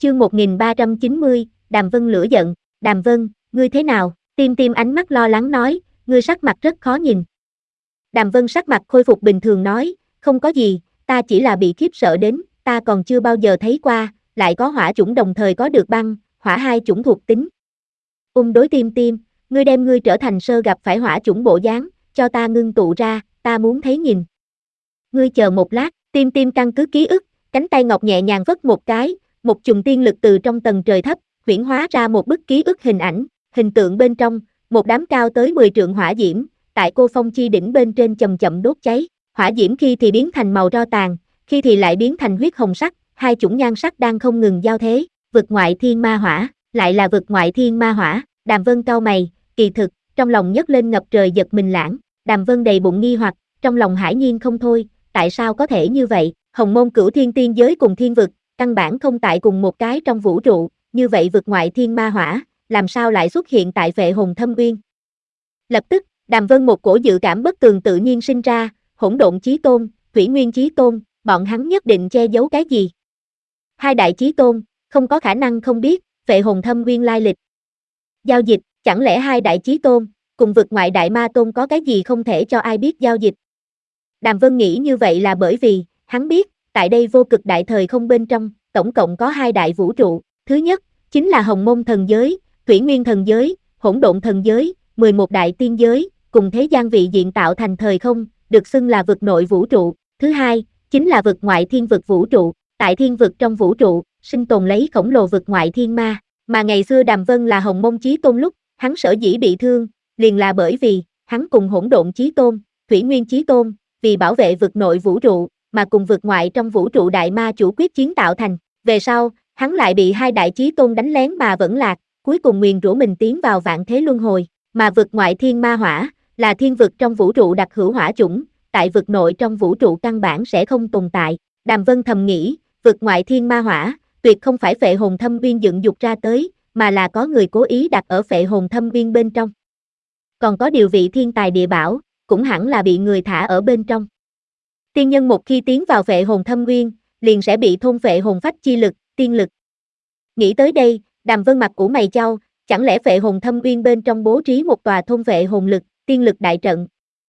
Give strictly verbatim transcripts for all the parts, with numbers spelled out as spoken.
Chương một nghìn ba trăm chín mươi, Đàm Vân lửa giận. Đàm Vân, ngươi thế nào? Tim Tim ánh mắt lo lắng nói, ngươi sắc mặt rất khó nhìn. Đàm Vân sắc mặt khôi phục bình thường nói, không có gì, ta chỉ là bị khiếp sợ đến, ta còn chưa bao giờ thấy qua, lại có hỏa chủng đồng thời có được băng, hỏa hai chủng thuộc tính. Ung đối Tim Tim, ngươi đem ngươi trở thành sơ gặp phải hỏa chủng bộ dáng, cho ta ngưng tụ ra, ta muốn thấy nhìn. Ngươi chờ một lát, Tim Tim căn cứ ký ức, cánh tay ngọc nhẹ nhàng vất một cái, một chùm tiên lực từ trong tầng trời thấp, huyễn hóa ra một bức ký ức hình ảnh, hình tượng bên trong, một đám cao tới mười trượng hỏa diễm, tại cô phong chi đỉnh bên trên chậm chậm đốt cháy, hỏa diễm khi thì biến thành màu tro tàn, khi thì lại biến thành huyết hồng sắc, hai chủng nhan sắc đang không ngừng giao thế, vực ngoại thiên ma hỏa, lại là vực ngoại thiên ma hỏa. Đàm Vân cau mày, kỳ thực, trong lòng nhấc lên ngập trời giật mình lãng, Đàm Vân đầy bụng nghi hoặc, trong lòng hải nhiên không thôi, tại sao có thể như vậy, hồng môn cửu thiên tiên giới cùng thiên vực, căn bản không tại cùng một cái trong vũ trụ, như vậy vực ngoại thiên ma hỏa, làm sao lại xuất hiện tại Phệ Hồn Thâm Uyên. Lập tức, Đàm Vân một cổ dự cảm bất tường tự nhiên sinh ra, hỗn độn chí tôn, thủy nguyên chí tôn, bọn hắn nhất định che giấu cái gì. Hai đại chí tôn, không có khả năng không biết, Phệ Hồn Thâm Uyên lai lịch. Giao dịch, chẳng lẽ hai đại chí tôn, cùng vực ngoại đại ma tôn có cái gì không thể cho ai biết giao dịch. Đàm Vân nghĩ như vậy là bởi vì, hắn biết, tại đây vô cực đại thời không bên trong, tổng cộng có hai đại vũ trụ, thứ nhất, chính là hồng môn thần giới, thủy nguyên thần giới, hỗn độn thần giới, mười một đại tiên giới, cùng thế gian vị diện tạo thành thời không, được xưng là vực nội vũ trụ, thứ hai, chính là vực ngoại thiên vực vũ trụ, tại thiên vực trong vũ trụ, sinh tồn lấy khổng lồ vực ngoại thiên ma, mà ngày xưa Đàm Vân là hồng môn chí tôn lúc, hắn sở dĩ bị thương, liền là bởi vì, hắn cùng hỗn độn chí tôn, thủy nguyên chí tôn, vì bảo vệ vực nội vũ trụ, mà cùng vực ngoại trong vũ trụ đại ma chủ quyết chiến tạo thành, về sau, hắn lại bị hai đại chí tôn đánh lén mà vẫn lạc, cuối cùng nguyền rủa mình tiến vào vạn thế luân hồi, mà vực ngoại thiên ma hỏa, là thiên vực trong vũ trụ đặc hữu hỏa chủng, tại vực nội trong vũ trụ căn bản sẽ không tồn tại. Đàm Vân thầm nghĩ, vực ngoại thiên ma hỏa, tuyệt không phải Phệ Hồn Thâm Uyên dựng dục ra tới, mà là có người cố ý đặt ở Phệ Hồn Thâm Uyên bên trong. Còn có điều vị thiên tài địa bảo, cũng hẳn là bị người thả ở bên trong. Tiên nhân một khi tiến vào Phệ Hồn Thâm Uyên, liền sẽ bị thôn phệ hồn phách chi lực, tiên lực. Nghĩ tới đây, Đàm Vân mặt ủ mày chau, chẳng lẽ Phệ Hồn Thâm Uyên bên trong bố trí một tòa thôn phệ hồn lực, tiên lực đại trận.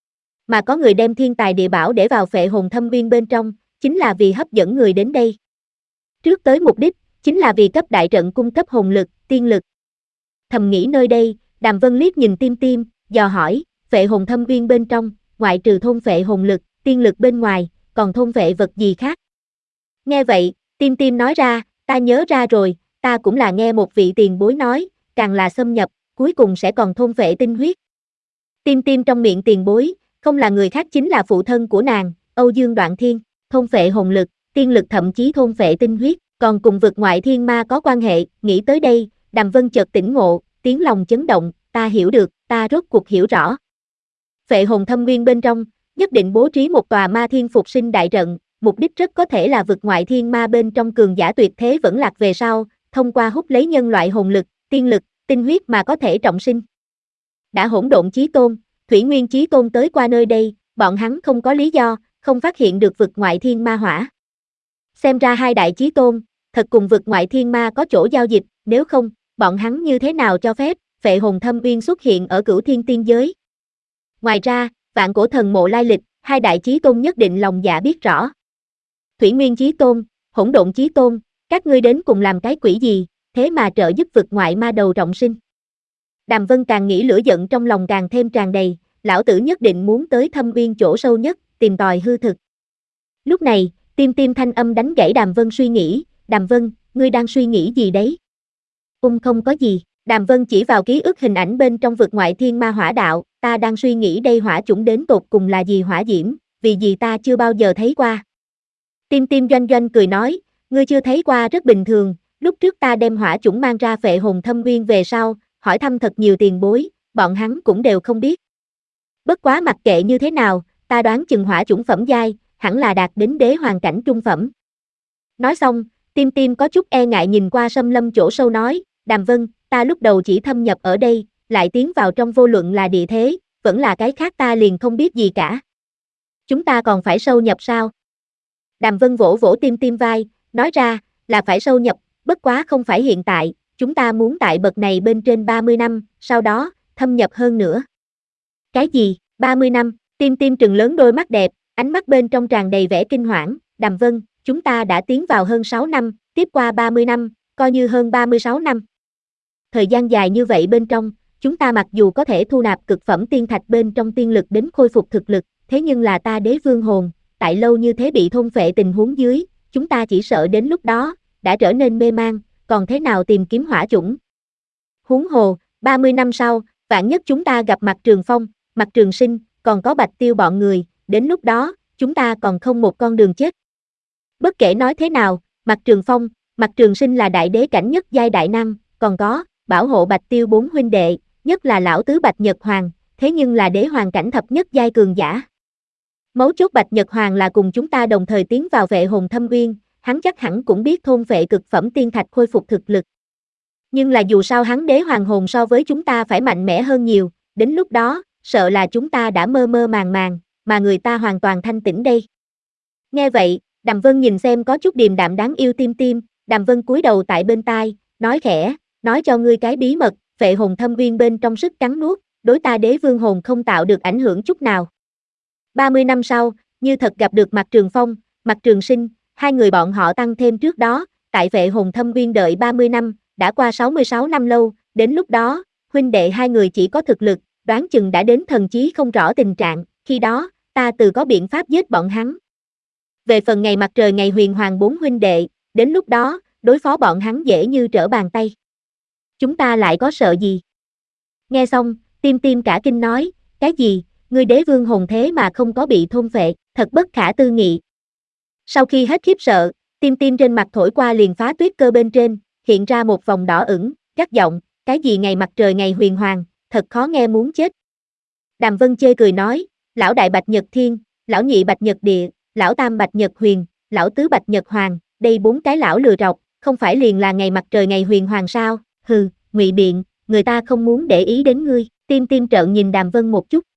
Mà có người đem thiên tài địa bảo để vào Phệ Hồn Thâm Uyên bên trong, chính là vì hấp dẫn người đến đây. Trước tới mục đích, chính là vì cấp đại trận cung cấp hồn lực, tiên lực. Thầm nghĩ nơi đây, Đàm Vân liếc nhìn Tim Tim, dò hỏi, Phệ Hồn Thâm Uyên bên trong, ngoại trừ thôn phệ hồn lực, tiên lực bên ngoài, còn thôn phệ vật gì khác? Nghe vậy, Tim Tim nói ra, ta nhớ ra rồi, ta cũng là nghe một vị tiền bối nói, càng là xâm nhập, cuối cùng sẽ còn thôn phệ tinh huyết. Tim Tim trong miệng tiền bối, không là người khác chính là phụ thân của nàng, Âu Dương Đoạn Thiên, thôn phệ hồn lực, tiên lực thậm chí thôn phệ tinh huyết, còn cùng vực ngoại thiên ma có quan hệ, nghĩ tới đây, Đàm Vân chợt tỉnh ngộ, tiếng lòng chấn động, ta hiểu được, ta rốt cuộc hiểu rõ. Phệ Hồn Thâm Uyên bên trong, nhất định bố trí một tòa ma thiên phục sinh đại trận, mục đích rất có thể là vực ngoại thiên ma bên trong cường giả tuyệt thế vẫn lạc về sau, thông qua hút lấy nhân loại hồn lực, tiên lực, tinh huyết mà có thể trọng sinh. Đã hỗn độn chí tôn, thủy nguyên chí tôn tới qua nơi đây, bọn hắn không có lý do, không phát hiện được vực ngoại thiên ma hỏa. Xem ra hai đại chí tôn, thật cùng vực ngoại thiên ma có chỗ giao dịch, nếu không, bọn hắn như thế nào cho phép, Phệ Hồn Thâm Uyên xuất hiện ở cửu thiên tiên giới. Ngoài ra, vạn cổ thần mộ lai lịch, hai đại chí tôn nhất định lòng dạ biết rõ. Thủy nguyên chí tôn, hỗn độn chí tôn, các ngươi đến cùng làm cái quỷ gì, thế mà trợ giúp vực ngoại ma đầu trọng sinh. Đàm Vân càng nghĩ lửa giận trong lòng càng thêm tràn đầy, lão tử nhất định muốn tới Thâm Uyên chỗ sâu nhất, tìm tòi hư thực. Lúc này, Tim Tim thanh âm đánh gãy Đàm Vân suy nghĩ, Đàm Vân, ngươi đang suy nghĩ gì đấy? Ung không có gì, Đàm Vân chỉ vào ký ức hình ảnh bên trong vực ngoại thiên ma hỏa đạo, ta đang suy nghĩ đây hỏa chủng đến tột cùng là gì hỏa diễm, vì gì ta chưa bao giờ thấy qua. Tim Tim doanh doanh cười nói, ngươi chưa thấy qua rất bình thường, lúc trước ta đem hỏa chủng mang ra Phệ Hồn Thâm Uyên về sau, hỏi thăm thật nhiều tiền bối, bọn hắn cũng đều không biết. Bất quá mặc kệ như thế nào, ta đoán chừng hỏa chủng phẩm giai, hẳn là đạt đến đế hoàng cảnh trung phẩm. Nói xong, Tim Tim có chút e ngại nhìn qua xâm lâm chỗ sâu nói, Đàm Vân, ta lúc đầu chỉ thâm nhập ở đây, lại tiến vào trong vô luận là địa thế, vẫn là cái khác ta liền không biết gì cả. Chúng ta còn phải sâu nhập sao? Đàm Vân vỗ vỗ Tim Tim vai, nói ra, là phải sâu nhập, bất quá không phải hiện tại, chúng ta muốn tại bậc này bên trên ba mươi năm, sau đó, thâm nhập hơn nữa. Cái gì, ba mươi năm, Tim Tim trừng lớn đôi mắt đẹp, ánh mắt bên trong tràn đầy vẻ kinh hoảng, Đàm Vân, chúng ta đã tiến vào hơn sáu năm, tiếp qua ba mươi năm, coi như hơn ba mươi sáu năm. Thời gian dài như vậy bên trong, chúng ta mặc dù có thể thu nạp cực phẩm tiên thạch bên trong tiên lực đến khôi phục thực lực, thế nhưng là ta đế vương hồn, tại lâu như thế bị thôn phệ tình huống dưới, chúng ta chỉ sợ đến lúc đó, đã trở nên mê man, còn thế nào tìm kiếm hỏa chủng. Huống hồ, ba mươi năm sau, vạn nhất chúng ta gặp Mặt Trường Phong, Mặt Trường Sinh, còn có Bạch Tiêu bọn người, đến lúc đó, chúng ta còn không một con đường chết. Bất kể nói thế nào, Mặt Trường Phong, Mặt Trường Sinh là đại đế cảnh nhất giai đại năng, còn có, bảo hộ Bạch Tiêu bốn huynh đệ, nhất là lão tứ Bạch Nhật Hoàng, thế nhưng là đế hoàng cảnh thập nhất giai cường giả. Mấu chốt Bạch Nhật Hoàng là cùng chúng ta đồng thời tiến vào Vệ Hồn Thâm Uyên, hắn chắc hẳn cũng biết thôn vệ cực phẩm tiên thạch khôi phục thực lực. Nhưng là dù sao hắn đế hoàng hồn so với chúng ta phải mạnh mẽ hơn nhiều, đến lúc đó, sợ là chúng ta đã mơ mơ màng màng, mà người ta hoàn toàn thanh tĩnh đây. Nghe vậy, Đàm Vân nhìn xem có chút điềm đạm đáng yêu Tim Tim, Đàm Vân cúi đầu tại bên tai, nói khẽ, nói cho ngươi cái bí mật, Vệ Hồn Thâm Uyên bên trong sức cắn nuốt, đối ta đế vương hồn không tạo được ảnh hưởng chút nào. ba mươi năm sau, như thật gặp được Mặt Trường Phong, Mặt Trường Sinh, hai người bọn họ tăng thêm trước đó, tại Vệ Hồn Thâm Uyên đợi ba mươi năm, đã qua sáu mươi sáu năm lâu, đến lúc đó, huynh đệ hai người chỉ có thực lực, đoán chừng đã đến thần chí không rõ tình trạng, khi đó, ta tự có biện pháp giết bọn hắn. Về phần ngày mặt trời ngày huyền hoàng bốn huynh đệ, đến lúc đó, đối phó bọn hắn dễ như trở bàn tay. Chúng ta lại có sợ gì? Nghe xong, Tim Tim cả kinh nói, cái gì, ngươi đế vương hồn thế mà không có bị thôn phệ, thật bất khả tư nghị. Sau khi hết khiếp sợ, Tim Tim trên mặt thổi qua liền phá tuyết cơ bên trên, hiện ra một vòng đỏ ửng, gắt giọng, cái gì ngày mặt trời ngày huyền hoàng, thật khó nghe muốn chết. Đàm Vân chê cười nói, lão đại Bạch Nhật Thiên, lão nhị Bạch Nhật Địa, lão tam Bạch Nhật Huyền, lão tứ Bạch Nhật Hoàng, đây bốn cái lão lừa rọc, không phải liền là ngày mặt trời ngày huyền hoàng sao, hừ, ngụy biện, người ta không muốn để ý đến ngươi, Tim Tim trợn nhìn Đàm Vân một chút,